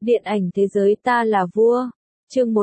Điện ảnh thế giới ta là vua. Chương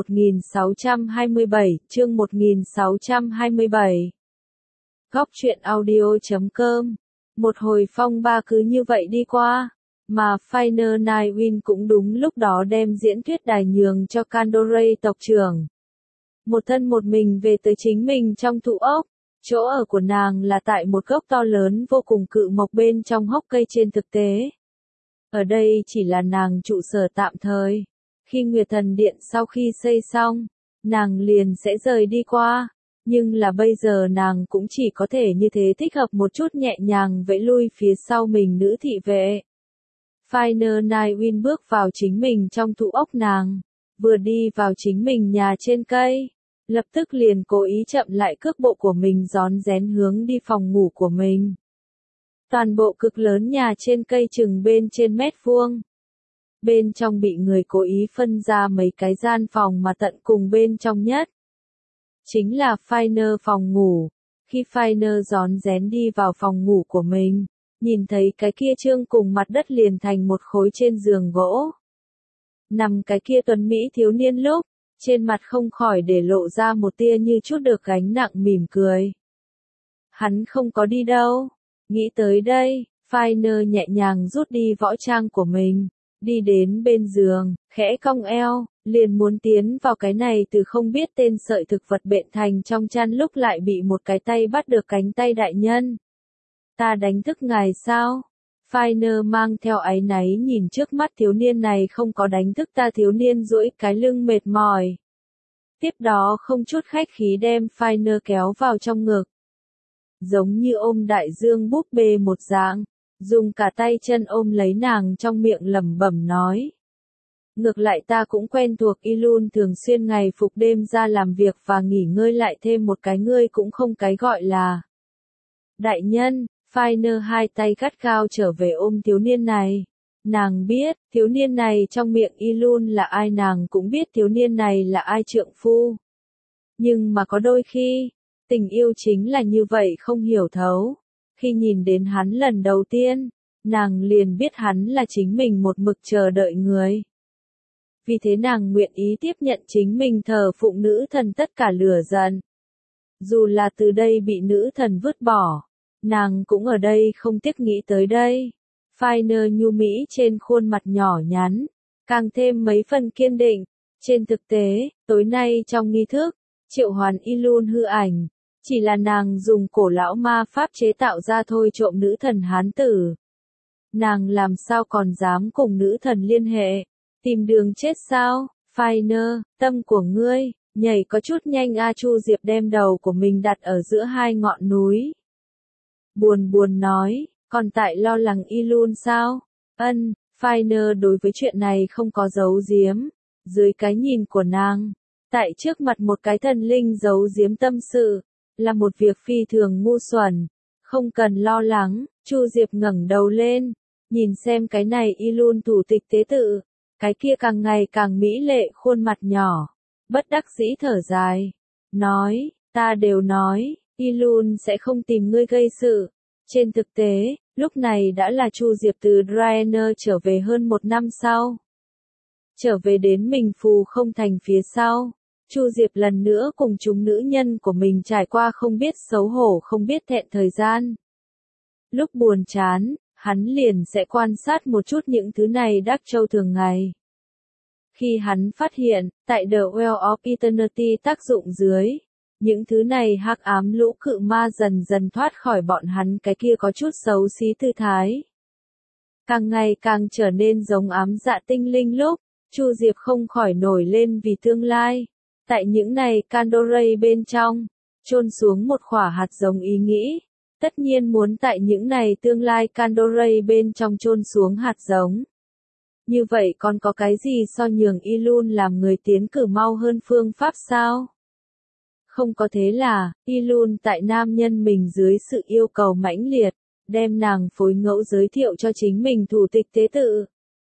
1627. Góc truyện audio.com. Một hồi phong ba cứ như vậy đi qua, mà Final Nightwing cũng đúng lúc đó đem diễn thuyết đài nhường cho Candoray tộc trưởng. Một thân một mình về tới chính mình trong thụ ốc, chỗ ở của nàng là tại một gốc to lớn vô cùng cự mộc bên trong hốc cây trên thực tế. Ở đây chỉ là nàng trụ sở tạm thời. Khi Nguyệt Thần Điện sau khi xây xong, nàng liền sẽ rời đi qua. Nhưng là bây giờ nàng cũng chỉ có thể như thế thích hợp một chút nhẹ nhàng vẫy lui phía sau mình nữ thị vệ. Final Nightwing bước vào chính mình trong thụ ốc nàng, vừa đi vào chính mình nhà trên cây, lập tức liền cố ý chậm lại cước bộ của mình rón rén hướng đi phòng ngủ của mình. Toàn bộ cực lớn nhà trên cây chừng bên trên mét vuông. Bên trong bị người cố ý phân ra mấy cái gian phòng mà tận cùng bên trong nhất chính là Final phòng ngủ. Khi Final rón rén đi vào phòng ngủ của mình, nhìn thấy cái kia trương cùng mặt đất liền thành một khối trên giường gỗ. Nằm cái kia tuấn Mỹ thiếu niên lúc, trên mặt không khỏi để lộ ra một tia như chút được gánh nặng mỉm cười. Hắn không có đi đâu. Nghĩ tới đây, Final nhẹ nhàng rút đi võ trang của mình, đi đến bên giường, khẽ cong eo, liền muốn tiến vào cái này từ không biết tên sợi thực vật bện thành trong chăn lúc lại bị một cái tay bắt được cánh tay đại nhân. Ta đánh thức ngài sao? Final mang theo áy náy nhìn trước mắt thiếu niên này không có đánh thức ta. Thiếu niên duỗi cái lưng mệt mỏi. Tiếp đó không chút khách khí đem Final kéo vào trong ngực. Giống như ôm đại dương búp bê một dạng, dùng cả tay chân ôm lấy nàng trong miệng lẩm bẩm nói. Ngược lại ta cũng quen thuộc Ilun thường xuyên ngày phục đêm ra làm việc và nghỉ ngơi lại thêm một cái ngươi cũng không cái gọi là. Đại nhân, Final hai tay gắt gao trở về ôm thiếu niên này. Nàng biết, thiếu niên này trong miệng Ilun là ai, nàng cũng biết thiếu niên này là ai trượng phu. Nhưng mà có đôi khi, tình yêu chính là như vậy không hiểu thấu. Khi nhìn đến hắn lần đầu tiên, nàng liền biết hắn là chính mình một mực chờ đợi người. Vì thế nàng nguyện ý tiếp nhận chính mình thờ phụng nữ thần tất cả lửa giận. Dù là từ đây bị nữ thần vứt bỏ, nàng cũng ở đây không tiếc nghĩ tới đây. Final nhu mỹ trên khuôn mặt nhỏ nhắn, càng thêm mấy phần kiên định. Trên thực tế, tối nay trong nghi thức, triệu hoán Ilun hư ảnh, chỉ là nàng dùng cổ lão ma pháp chế tạo ra thôi trộm nữ thần hán tử. Nàng làm sao còn dám cùng nữ thần liên hệ, tìm đường chết sao? Final, tâm của ngươi, nhảy có chút nhanh a. Chu Diệp đem đầu của mình đặt ở giữa hai ngọn núi. Buồn buồn nói, còn tại lo lắng Ilun sao? Ân, Final đối với chuyện này không có giấu giếm. Dưới cái nhìn của nàng, tại trước mặt một cái thần linh giấu giếm tâm sự, là một việc phi thường ngu xuẩn. Không cần lo lắng. Chu Diệp ngẩng đầu lên, nhìn xem cái này Ilun thủ tịch tế tự, cái kia càng ngày càng mỹ lệ khuôn mặt nhỏ, bất đắc dĩ thở dài, nói, ta đều nói, Ilun sẽ không tìm ngươi gây sự. Trên thực tế, lúc này đã là Chu Diệp từ Draenor trở về hơn một năm sau. Trở về đến mình Phù Không Thành phía sau, Chu Diệp lần nữa cùng chúng nữ nhân của mình trải qua không biết xấu hổ không biết thẹn thời gian. Lúc buồn chán, hắn liền sẽ quan sát một chút những thứ này đắc châu thường ngày. Khi hắn phát hiện, tại The Well of Eternity tác dụng dưới, những thứ này hắc ám lũ cự ma dần dần thoát khỏi bọn hắn cái kia có chút xấu xí tư thái. Càng ngày càng trở nên giống ám dạ tinh linh lúc, Chu Diệp không khỏi nổi lên vì tương lai. Tại những này Candoray bên trong, chôn xuống một quả hạt giống ý nghĩ. Tất nhiên muốn tại những này tương lai Candoray bên trong chôn xuống hạt giống. Như vậy còn có cái gì so nhường Ilun làm người tiến cử mau hơn phương pháp sao? Không có, thế là, Ilun tại nam nhân mình dưới sự yêu cầu mãnh liệt, đem nàng phối ngẫu giới thiệu cho chính mình thủ tịch tế tự.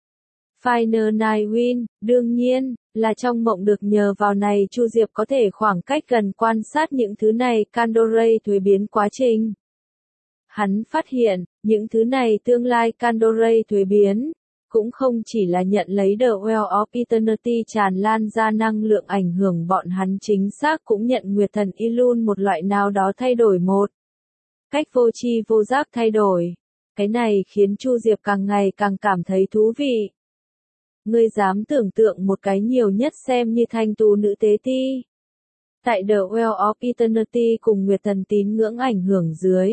Final Nightwing, đương nhiên, là trong mộng được nhờ vào này Chu Diệp có thể khoảng cách gần quan sát những thứ này Candoray thuế biến quá trình. Hắn phát hiện, những thứ này tương lai Candoray thuế biến, cũng không chỉ là nhận lấy The Well of Eternity tràn lan ra năng lượng ảnh hưởng bọn hắn, chính xác cũng nhận Nguyệt Thần Elun một loại nào đó thay đổi một cách vô tri vô giác thay đổi. Cái này khiến Chu Diệp càng ngày càng cảm thấy thú vị. Ngươi dám tưởng tượng một cái nhiều nhất xem như thanh tú nữ tế ti. Tại The Well of Eternity cùng Nguyệt Thần tín ngưỡng ảnh hưởng dưới.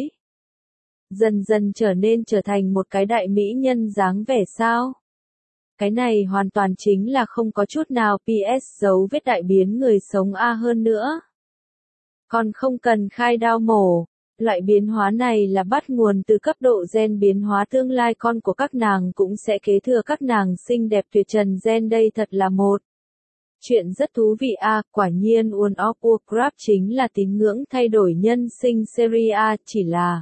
Dần dần trở thành một cái đại mỹ nhân dáng vẻ sao? Cái này hoàn toàn chính là không có chút nào PS dấu vết đại biến người sống A hơn nữa. Còn không cần khai đao mổ. Loại biến hóa này là bắt nguồn từ cấp độ gen biến hóa tương lai con của các nàng cũng sẽ kế thừa các nàng xinh đẹp tuyệt trần gen, đây thật là một chuyện rất thú vị a. Quả nhiên World of Warcraft chính là tín ngưỡng thay đổi nhân sinh series A, chỉ là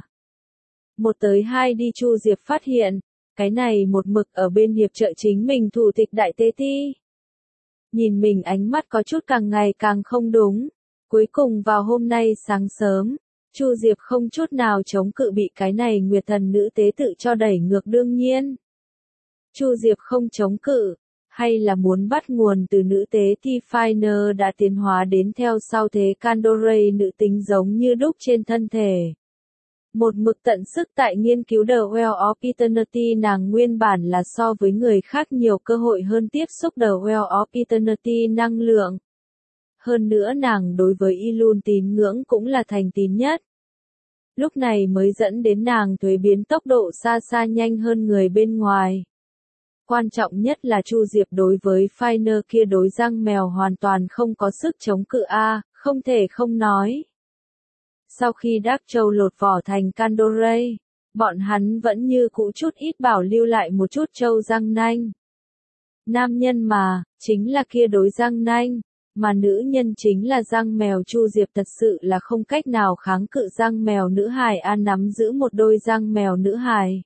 1 tới 2 đi. Chu Diệp phát hiện, cái này một mực ở bên hiệp trợ chính mình thủ tịch đại tế ti. Nhìn mình ánh mắt có chút càng ngày càng không đúng. Cuối cùng vào hôm nay sáng sớm, Chu Diệp không chút nào chống cự bị cái này Nguyệt Thần nữ tế tự cho đẩy ngược, đương nhiên. Chu Diệp không chống cự, hay là muốn bắt nguồn từ nữ tế thì Finer đã tiến hóa đến theo sau thế Candoray nữ tính giống như đúc trên thân thể. Một mực tận sức tại nghiên cứu The Well of Eternity, nàng nguyên bản là so với người khác nhiều cơ hội hơn tiếp xúc The Well of Eternity năng lượng. Hơn nữa nàng đối với Elun tín ngưỡng cũng là thành tín nhất. Lúc này mới dẫn đến nàng thuế biến tốc độ xa xa nhanh hơn người bên ngoài. Quan trọng nhất là Chu Diệp đối với Finer kia đối răng mèo hoàn toàn không có sức chống cự a, không thể không nói. Sau khi Dark Châu lột vỏ thành Candoray, bọn hắn vẫn như cũ chút ít bảo lưu lại một chút châu răng nanh. Nam nhân mà, chính là kia đối răng nanh, mà nữ nhân chính là răng mèo. Chu Diệp thật sự là không cách nào kháng cự răng mèo nữ hài a, nắm giữ một đôi răng mèo nữ hài.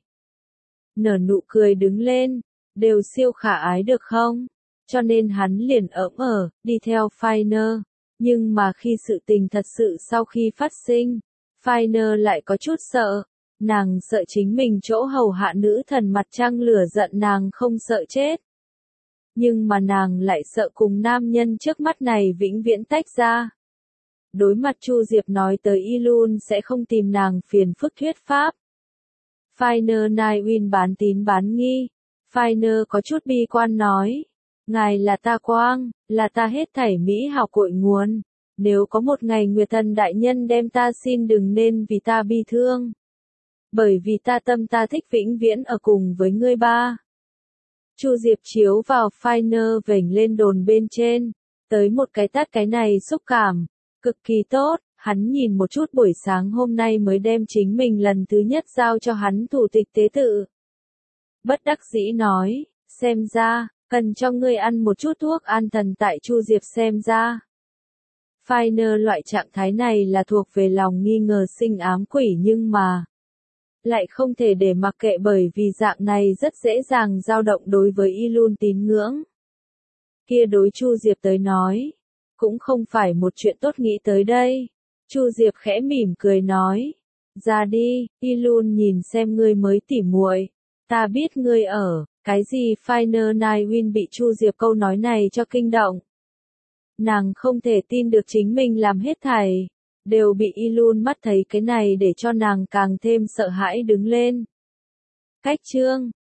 Nở nụ cười đứng lên, đều siêu khả ái được không? Cho nên hắn liền đi theo Finer. Nhưng mà khi sự tình thật sự sau khi phát sinh, Finer lại có chút sợ. Nàng sợ chính mình chỗ hầu hạ nữ thần mặt trăng lửa giận nàng không sợ chết. Nhưng mà nàng lại sợ cùng nam nhân trước mắt này vĩnh viễn tách ra. Đối mặt Chu Diệp nói tới Elun sẽ không tìm nàng phiền phức thuyết pháp. Finer Nightwind bán tín bán nghi. Finer có chút bi quan nói. Ngài là ta quang, là ta hết thảy mỹ hào cội nguồn. Nếu có một ngày Nguyệt Thần đại nhân đem ta, xin đừng nên vì ta bi thương. Bởi vì ta tâm ta thích vĩnh viễn ở cùng với ngươi ba. Chu Diệp chiếu vào Finer vểnh lên đồn bên trên. Tới một cái tát, cái này xúc cảm. Cực kỳ tốt, hắn nhìn một chút buổi sáng hôm nay mới đem chính mình lần thứ nhất giao cho hắn thủ tịch tế tự. Bất đắc dĩ nói, xem ra, cần cho ngươi ăn một chút thuốc an thần. Tại Chu Diệp xem ra. Finer loại trạng thái này là thuộc về lòng nghi ngờ sinh ám quỷ, nhưng mà lại không thể để mặc kệ, bởi vì dạng này rất dễ dàng dao động đối với Elun tín ngưỡng. Kia đối Chu Diệp tới nói, cũng không phải một chuyện tốt. Nghĩ tới đây, Chu Diệp khẽ mỉm cười nói, ra đi, Elun nhìn xem ngươi mới tỉ muội, ta biết ngươi ở, cái gì? Finer Nightwind bị Chu Diệp câu nói này cho kinh động. Nàng không thể tin được chính mình làm hết thảy đều bị Elun mắt thấy, cái này để cho nàng càng thêm sợ hãi đứng lên. Cách chương